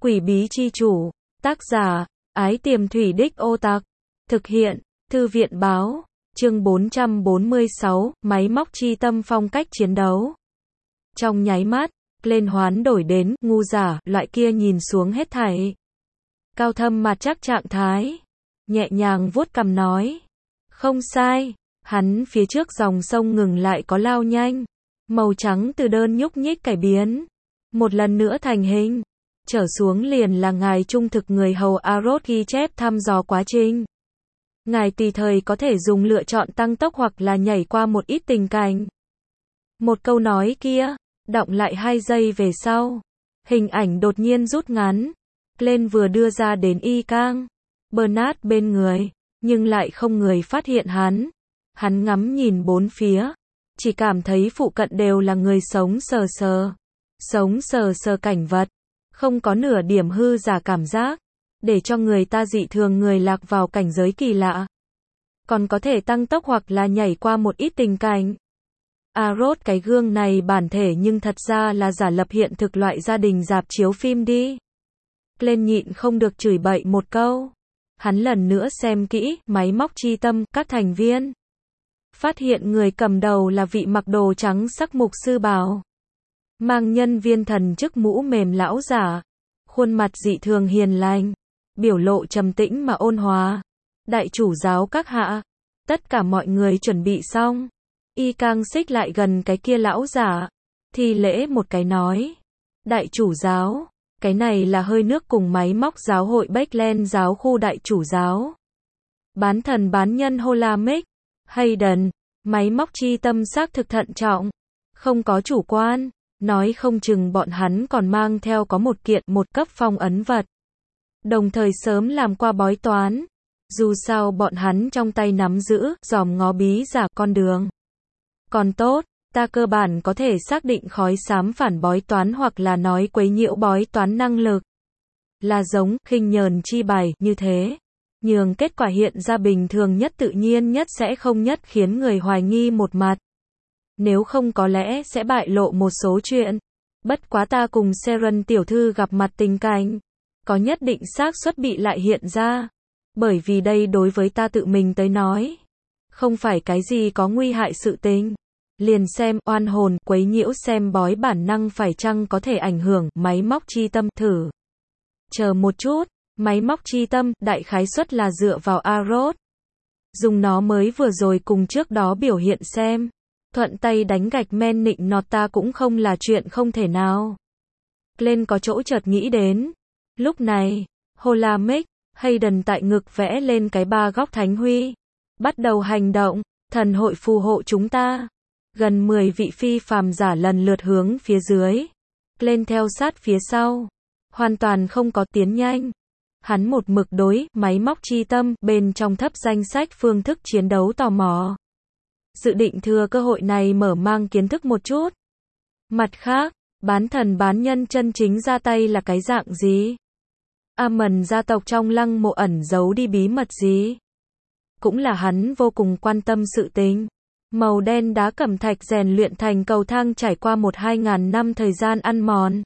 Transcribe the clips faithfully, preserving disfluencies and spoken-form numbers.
Quỷ bí chi chủ, tác giả, Ái Tiềm Thủy Đích Ô Tặc, thực hiện, Thư viện báo, chương bốn trăm bốn mươi sáu, máy móc chi tâm phong cách chiến đấu. Trong nháy mắt, lên hoán đổi đến, ngu giả, loại kia nhìn xuống hết thảy. Cao Thâm mặt chắc trạng thái, nhẹ nhàng vuốt cằm nói. Không sai, hắn phía trước dòng sông ngừng lại có lao nhanh. Màu trắng từ đơn nhúc nhích cải biến. Một lần nữa thành hình. Trở xuống liền là ngài trung thực người hầu Arroth ghi chép thăm dò quá trình. Ngài tùy thời có thể dùng lựa chọn tăng tốc hoặc là nhảy qua một ít tình cảnh. Một câu nói kia, đọng lại hai giây về sau. Hình ảnh đột nhiên rút ngắn. Lên vừa đưa ra đến y cang. Bernard bên người, nhưng lại không người phát hiện hắn. Hắn ngắm nhìn bốn phía. Chỉ cảm thấy phụ cận đều là người sống sờ sờ. Sống sờ sờ cảnh vật. Không có nửa điểm hư giả cảm giác. Để cho người ta dị thường người lạc vào cảnh giới kỳ lạ. Còn có thể tăng tốc hoặc là nhảy qua một ít tình cảnh. Arroth cái gương này bản thể nhưng thật ra là giả lập hiện thực loại gia đình rạp chiếu phim đi. Lên nhịn không được chửi bậy một câu. Hắn lần nữa xem kỹ, máy móc chi tâm, các thành viên. Phát hiện người cầm đầu là vị mặc đồ trắng sắc mục sư bào. Mang nhân viên thần chức mũ mềm lão giả. Khuôn mặt dị thường hiền lành. Biểu lộ trầm tĩnh mà ôn hòa. Đại chủ giáo các hạ. Tất cả mọi người chuẩn bị xong. Y cang xích lại gần cái kia lão giả. Thi lễ một cái nói. Đại chủ giáo. Cái này là hơi nước cùng máy móc giáo hội Beckland giáo khu đại chủ giáo. Bán thần bán nhân Holamic. Hayden. Máy móc chi tâm xác thực thận trọng. Không có chủ quan. Nói không chừng bọn hắn còn mang theo có một kiện một cấp phong ấn vật. Đồng thời sớm làm qua bói toán. Dù sao bọn hắn trong tay nắm giữ, dòm ngó bí giả con đường. Còn tốt, ta cơ bản có thể xác định khói xám phản bói toán hoặc là nói quấy nhiễu bói toán năng lực. Là giống, khinh nhờn chi bài, như thế. Nhường kết quả hiện ra bình thường nhất tự nhiên nhất sẽ không nhất khiến người hoài nghi một mặt. Nếu không có lẽ sẽ bại lộ một số chuyện. Bất quá ta cùng Seren tiểu thư gặp mặt tình cảnh. Có nhất định xác suất bị lại hiện ra. Bởi vì đây đối với ta tự mình tới nói. Không phải cái gì có nguy hại sự tình. Liền xem oan hồn quấy nhiễu xem bói bản năng phải chăng có thể ảnh hưởng máy móc chi tâm thử. Chờ một chút, máy móc chi tâm đại khái suất là dựa vào Arroth. Dùng nó mới vừa rồi cùng trước đó biểu hiện xem. Thuận tay đánh gạch men nịnh nọt ta cũng không là chuyện không thể nào. Lên có chỗ chợt nghĩ đến. Lúc này, Holamic, Hayden tại ngực vẽ lên cái ba góc thánh huy. Bắt đầu hành động, thần hội phù hộ chúng ta. Gần mười vị phi phàm giả lần lượt hướng phía dưới. Lên theo sát phía sau. Hoàn toàn không có tiến nhanh. Hắn một mực đối, máy móc chi tâm, bên trong thấp danh sách phương thức chiến đấu tò mò. Dự định thừa cơ hội này mở mang kiến thức một chút. Mặt khác, bán thần bán nhân chân chính ra tay là cái dạng gì? Amon gia tộc trong lăng mộ ẩn giấu đi bí mật gì? Cũng là hắn vô cùng quan tâm sự tình. Màu đen đá cẩm thạch rèn luyện thành cầu thang trải qua một hai ngàn năm thời gian ăn mòn.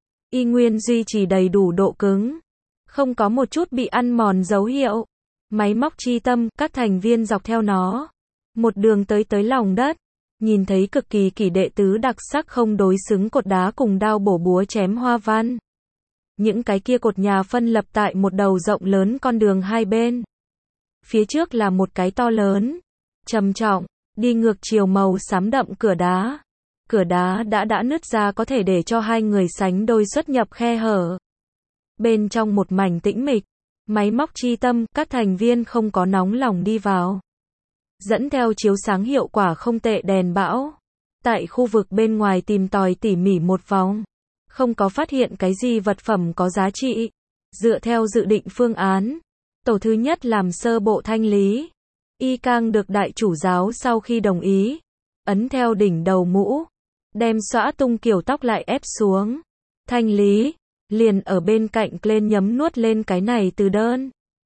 Y nguyên duy trì đầy đủ độ cứng. Không có một chút bị ăn mòn dấu hiệu. Máy móc chi tâm, các thành viên dọc theo nó. Một đường tới tới lòng đất. Nhìn thấy cực kỳ kỳ đệ tứ đặc sắc không đối xứng cột đá cùng đao bổ búa chém hoa văn. Những cái kia cột nhà phân lập tại một đầu rộng lớn con đường hai bên. Phía trước là một cái to lớn, trầm trọng, đi ngược chiều màu xám đậm cửa đá. Cửa đá đã đã nứt ra có thể để cho hai người sánh đôi xuất nhập khe hở. Bên trong một mảnh tĩnh mịch, máy móc chi tâm, các thành viên không có nóng lòng đi vào. Dẫn theo chiếu sáng hiệu quả không tệ đèn bão. Tại khu vực bên ngoài tìm tòi tỉ mỉ một vòng. Không có phát hiện cái gì vật phẩm có giá trị. Dựa theo dự định phương án. Tổ thứ nhất làm sơ bộ thanh lý. Y cang được đại chủ giáo sau khi đồng ý. Ấn theo đỉnh đầu mũ. Đem xõa tung kiểu tóc lại ép xuống. Thanh lý. Liền ở bên cạnh lên nhấm nuốt lên cái này từ đơn.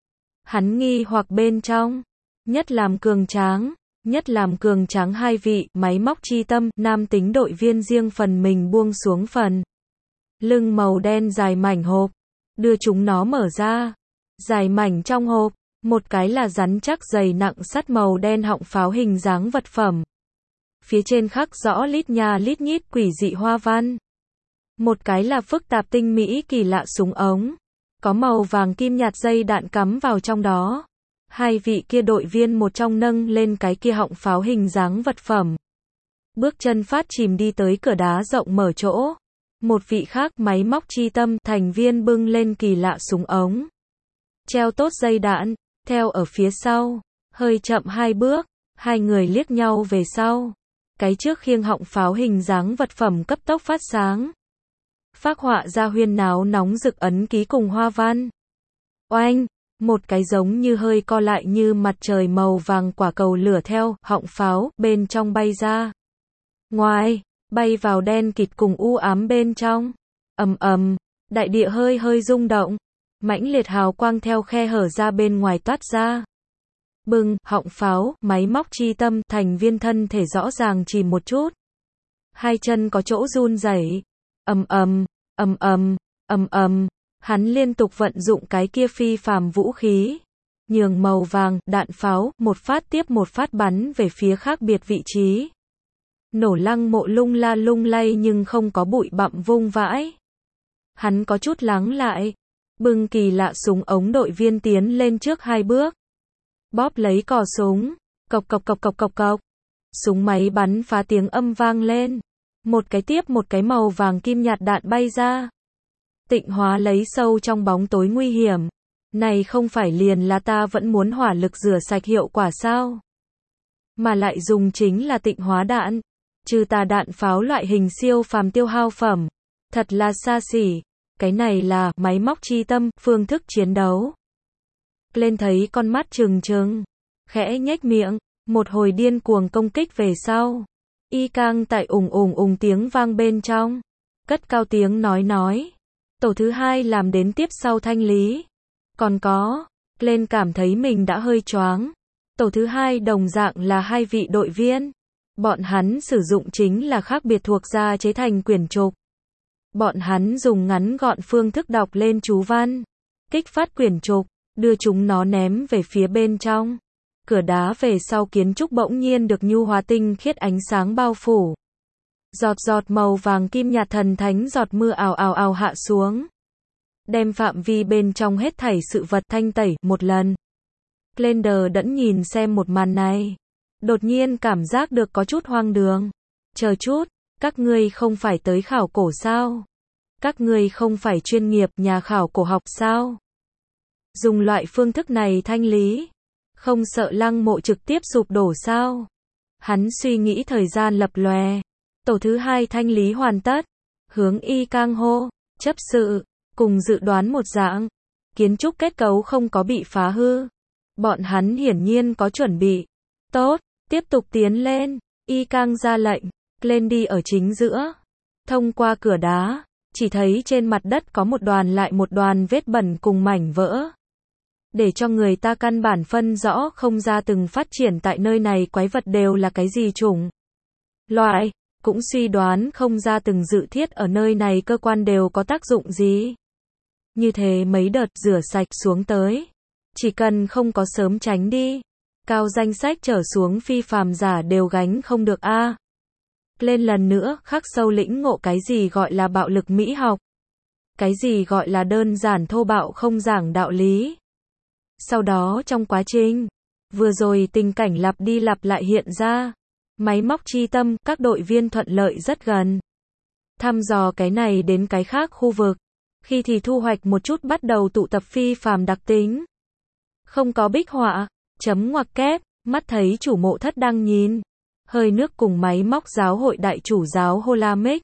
Hắn nghi hoặc bên trong. Nhất làm cường tráng. Nhất làm cường tráng hai vị, máy móc chi tâm, nam tính đội viên riêng phần mình buông xuống phần. Lưng màu đen dài mảnh hộp. đưa chúng nó mở ra. Dài mảnh trong hộp, một cái là rắn chắc dày nặng sắt màu đen họng pháo hình dáng vật phẩm. Phía trên khắc rõ lít nha lít nhít quỷ dị hoa văn. Một cái là phức tạp tinh mỹ kỳ lạ súng ống, có màu vàng kim nhạt dây đạn cắm vào trong đó. Hai vị kia đội viên một trong nâng lên cái kia họng pháo hình dáng vật phẩm. Bước chân phát chìm đi tới cửa đá rộng mở chỗ. Một vị khác máy móc chi tâm thành viên bưng lên kỳ lạ súng ống. Treo tốt dây đạn, theo ở phía sau. Hơi chậm hai bước, hai người liếc nhau về sau. Cái trước khiêng họng pháo hình dáng vật phẩm cấp tốc phát sáng. Phác họa ra huyên náo nóng rực ấn ký cùng hoa văn. Oanh, một cái giống như hơi co lại như mặt trời màu vàng quả cầu lửa theo họng pháo bên trong bay ra. Ngoài, bay vào đen kịt cùng u ám bên trong. Ầm ầm, đại địa hơi hơi rung động. Mãnh liệt hào quang theo khe hở ra bên ngoài toát ra. Bừng, họng pháo, máy móc chi tâm, thành viên thân thể rõ ràng chỉ một chút. Hai chân có chỗ run rẩy. Ầm ầm, ầm ầm, ầm ầm, hắn liên tục vận dụng cái kia phi phàm vũ khí. Nhường màu vàng, đạn pháo, một phát tiếp một phát bắn về phía khác biệt vị trí. Nổ lăng mộ lung la lung lay nhưng không có bụi bặm vung vãi. Hắn có chút lắng lại. Bưng kỳ lạ súng ống đội viên tiến lên trước hai bước. Bóp lấy cò súng. Cộc cộc cộc cộc cộc cộc. Súng máy bắn phá tiếng âm vang lên. Một cái tiếp một cái màu vàng kim nhạt đạn bay ra. Tịnh hóa lấy sâu trong bóng tối nguy hiểm. Này không phải liền là ta vẫn muốn hỏa lực rửa sạch hiệu quả sao? Mà lại dùng chính là tịnh hóa đạn. Trừ tà đạn pháo loại hình siêu phàm tiêu hao phẩm. Thật là xa xỉ. Cái này là máy móc chi tâm, phương thức chiến đấu. Lên thấy con mắt trừng trừng. Khẽ nhếch miệng. Một hồi điên cuồng công kích về sau. Y cang tại ùng ùng ùng tiếng vang bên trong. Cất cao tiếng nói nói. Tổ thứ hai làm đến tiếp sau thanh lý. Còn có. Lên cảm thấy mình đã hơi choáng. Tổ thứ hai đồng dạng là hai vị đội viên. Bọn hắn sử dụng chính là khác biệt thuộc gia chế thành quyển trục. Bọn hắn dùng ngắn gọn phương thức đọc lên chú văn. Kích phát quyển trục. Đưa chúng nó ném về phía bên trong. Cửa đá về sau kiến trúc bỗng nhiên được nhu hóa tinh khiết ánh sáng bao phủ. Giọt giọt màu vàng kim nhạt thần thánh giọt mưa ào ào ào hạ xuống. Đem phạm vi bên trong hết thảy sự vật thanh tẩy một lần. Glender đẫn nhìn xem một màn này. Đột nhiên cảm giác được có chút hoang đường. Chờ chút, các ngươi không phải tới khảo cổ sao? Các ngươi không phải chuyên nghiệp nhà khảo cổ học sao? Dùng loại phương thức này thanh lý. Không sợ lăng mộ trực tiếp sụp đổ sao? Hắn suy nghĩ thời gian lập lòe. Tổ thứ hai thanh lý hoàn tất. Hướng Y Cang hô. Chấp sự. Cùng dự đoán một dạng. Kiến trúc kết cấu không có bị phá hư. Bọn hắn hiển nhiên có chuẩn bị. Tốt. Tiếp tục tiến lên. Y Cang ra lệnh. Lên đi ở chính giữa. Thông qua cửa đá. Chỉ thấy trên mặt đất có một đoàn lại một đoàn vết bẩn cùng mảnh vỡ. Để cho người ta căn bản phân rõ không ra từng phát triển tại nơi này quái vật đều là cái gì chủng. Loại, cũng suy đoán không ra từng dự thiết ở nơi này cơ quan đều có tác dụng gì. Như thế mấy đợt rửa sạch xuống tới. Chỉ cần không có sớm tránh đi. Cao danh sách trở xuống phi phàm giả đều gánh không được a. À. Lên lần nữa khắc sâu lĩnh ngộ cái gì gọi là bạo lực mỹ học. Cái gì gọi là đơn giản thô bạo không giảng đạo lý. Sau đó trong quá trình, vừa rồi tình cảnh lặp đi lặp lại hiện ra. Máy móc chi tâm, các đội viên thuận lợi rất gần. Thăm dò cái này đến cái khác khu vực. Khi thì thu hoạch một chút bắt đầu tụ tập phi phàm đặc tính. Không có bích họa, chấm ngoặc kép, mắt thấy chủ mộ thất đang nhìn. Hơi nước cùng máy móc giáo hội đại chủ giáo Holamic.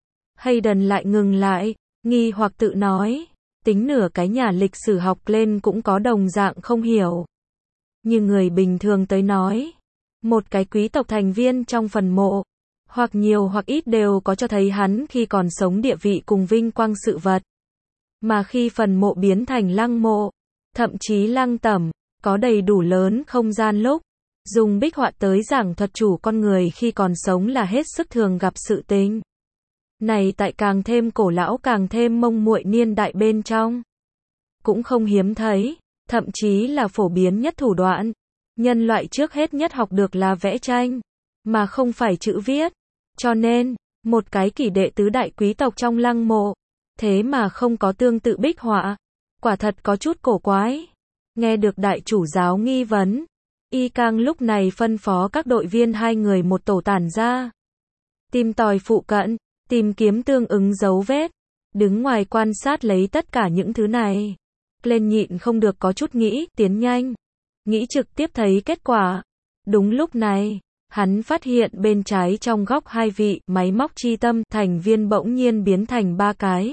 Hayden lại ngừng lại, nghi hoặc tự nói. Tính nửa cái nhà lịch sử học lên cũng có đồng dạng không hiểu. Như người bình thường tới nói. Một cái quý tộc thành viên trong phần mộ. Hoặc nhiều hoặc ít đều có cho thấy hắn khi còn sống địa vị cùng vinh quang sự vật. Mà khi phần mộ biến thành lăng mộ. Thậm chí lăng tẩm. Có đầy đủ lớn không gian lúc. Dùng bích họa tới giảng thuật chủ con người khi còn sống là hết sức thường gặp sự tình. Này tại càng thêm cổ lão càng thêm mông muội niên đại bên trong. cũng không hiếm thấy, thậm chí là phổ biến nhất thủ đoạn. Nhân loại trước hết nhất học được là vẽ tranh, mà không phải chữ viết. Cho nên, một cái kỷ đệ tứ đại quý tộc trong lăng mộ, thế mà không có tương tự bích họa, quả thật có chút cổ quái. Nghe được đại chủ giáo nghi vấn, Y Cang lúc này phân phó các đội viên hai người một tổ tản ra, tìm tòi phụ cận, tìm kiếm tương ứng dấu vết, đứng ngoài quan sát lấy tất cả những thứ này. Lên nhịn không được có chút nghĩ, tiến nhanh, nghĩ trực tiếp thấy kết quả. Đúng lúc này, hắn phát hiện bên trái trong góc hai vị máy móc chi tâm thành viên bỗng nhiên biến thành ba cái.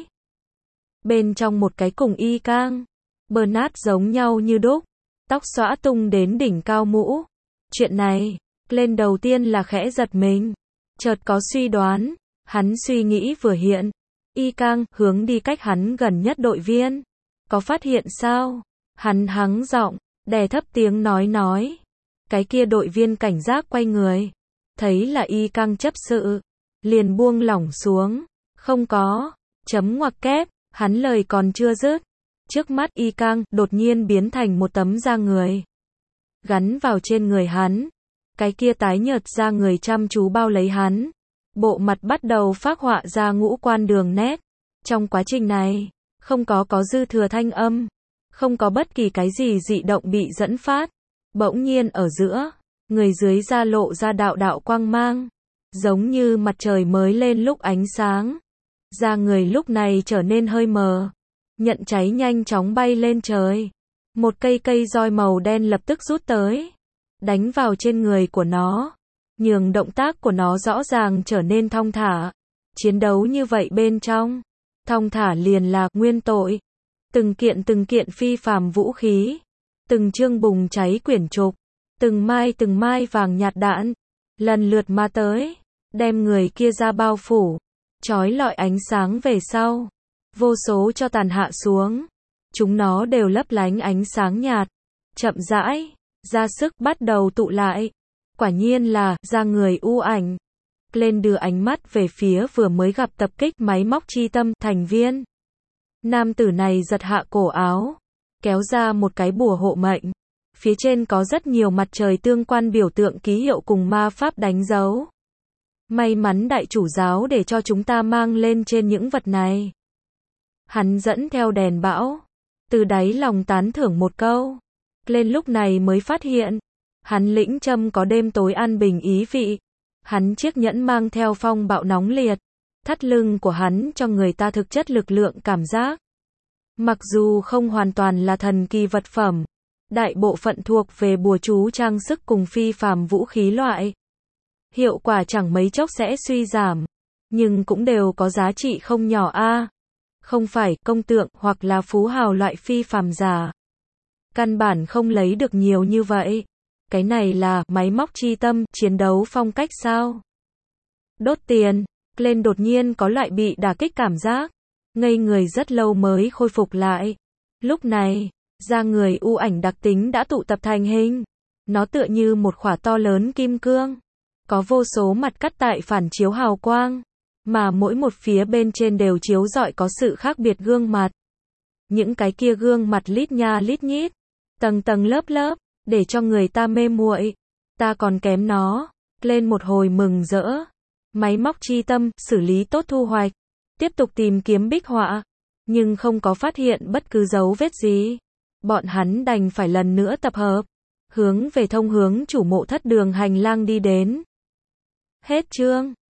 Bên trong một cái cùng Y Cang, Bernard giống nhau như đúc, tóc xõa tung đến đỉnh cao mũ. Chuyện này, lên đầu tiên là khẽ giật mình, chợt có suy đoán, hắn suy nghĩ vừa hiện, Y Cang hướng đi cách hắn gần nhất đội viên. Có phát hiện sao? Hắn hắng giọng, đè thấp tiếng nói nói. Cái kia đội viên cảnh giác quay người, thấy là Y Cang chấp sự, liền buông lỏng xuống. Không có, chấm ngoặc kép, hắn lời còn chưa dứt. Trước mắt Y Cang đột nhiên biến thành một tấm da người, gắn vào trên người hắn. Cái kia tái nhợt da người chăm chú bao lấy hắn. Bộ mặt bắt đầu phác họa ra ngũ quan đường nét. Trong quá trình này, không có có dư thừa thanh âm, không có bất kỳ cái gì dị động bị dẫn phát. Bỗng nhiên ở giữa, người dưới da lộ ra đạo đạo quang mang, giống như mặt trời mới lên lúc ánh sáng. Da người lúc này trở nên hơi mờ, nhận cháy nhanh chóng bay lên trời. Một cây cây roi màu đen lập tức rút tới, đánh vào trên người của nó, nhường động tác của nó rõ ràng trở nên thong thả. Chiến đấu như vậy bên trong, thong thả liền là nguyên tội. Từng kiện từng kiện phi phàm vũ khí, từng chương bùng cháy quyển trục, từng mai từng mai vàng nhạt đạn, lần lượt ma tới, đem người kia ra bao phủ, chói lọi ánh sáng về sau. Vô số cho tàn hạ xuống, chúng nó đều lấp lánh ánh sáng nhạt, chậm rãi, ra sức bắt đầu tụ lại. Quả nhiên là, da người u ảnh. Lên đưa ánh mắt về phía vừa mới gặp tập kích máy móc chi tâm thành viên. Nam tử này giật hạ cổ áo, kéo ra một cái bùa hộ mệnh. Phía trên có rất nhiều mặt trời tương quan biểu tượng ký hiệu cùng ma pháp đánh dấu. May mắn đại chủ giáo để cho chúng ta mang lên trên những vật này. Hắn dẫn theo đèn bão, từ đáy lòng tán thưởng một câu. Lên lúc này mới phát hiện, hắn lĩnh châm có đêm tối an bình ý vị. Hắn chiếc nhẫn mang theo phong bạo nóng liệt. Thắt lưng của hắn cho người ta thực chất lực lượng cảm giác. Mặc dù không hoàn toàn là thần kỳ vật phẩm, đại bộ phận thuộc về bùa chú trang sức cùng phi phàm vũ khí loại. Hiệu quả chẳng mấy chốc sẽ suy giảm, nhưng cũng đều có giá trị không nhỏ a. Không phải công tượng hoặc là phú hào loại phi phàm giả, căn bản không lấy được nhiều như vậy. Cái này là máy móc chi tâm, chiến đấu phong cách sao? Đốt tiền. Lên đột nhiên có loại bị đả kích cảm giác, ngây người rất lâu mới khôi phục lại. Lúc này, da người u ảnh đặc tính đã tụ tập thành hình. Nó tựa như một khỏa to lớn kim cương, có vô số mặt cắt tại phản chiếu hào quang, mà mỗi một phía bên trên đều chiếu rọi có sự khác biệt gương mặt. Những cái kia gương mặt lít nha lít nhít, tầng tầng lớp lớp, để cho người ta mê muội. Ta còn kém nó. Lên một hồi mừng rỡ. Máy móc chi tâm, xử lý tốt thu hoạch. Tiếp tục tìm kiếm bích họa, nhưng không có phát hiện bất cứ dấu vết gì. Bọn hắn đành phải lần nữa tập hợp, hướng về thông hướng chủ mộ thất đường hành lang đi đến. Hết chương.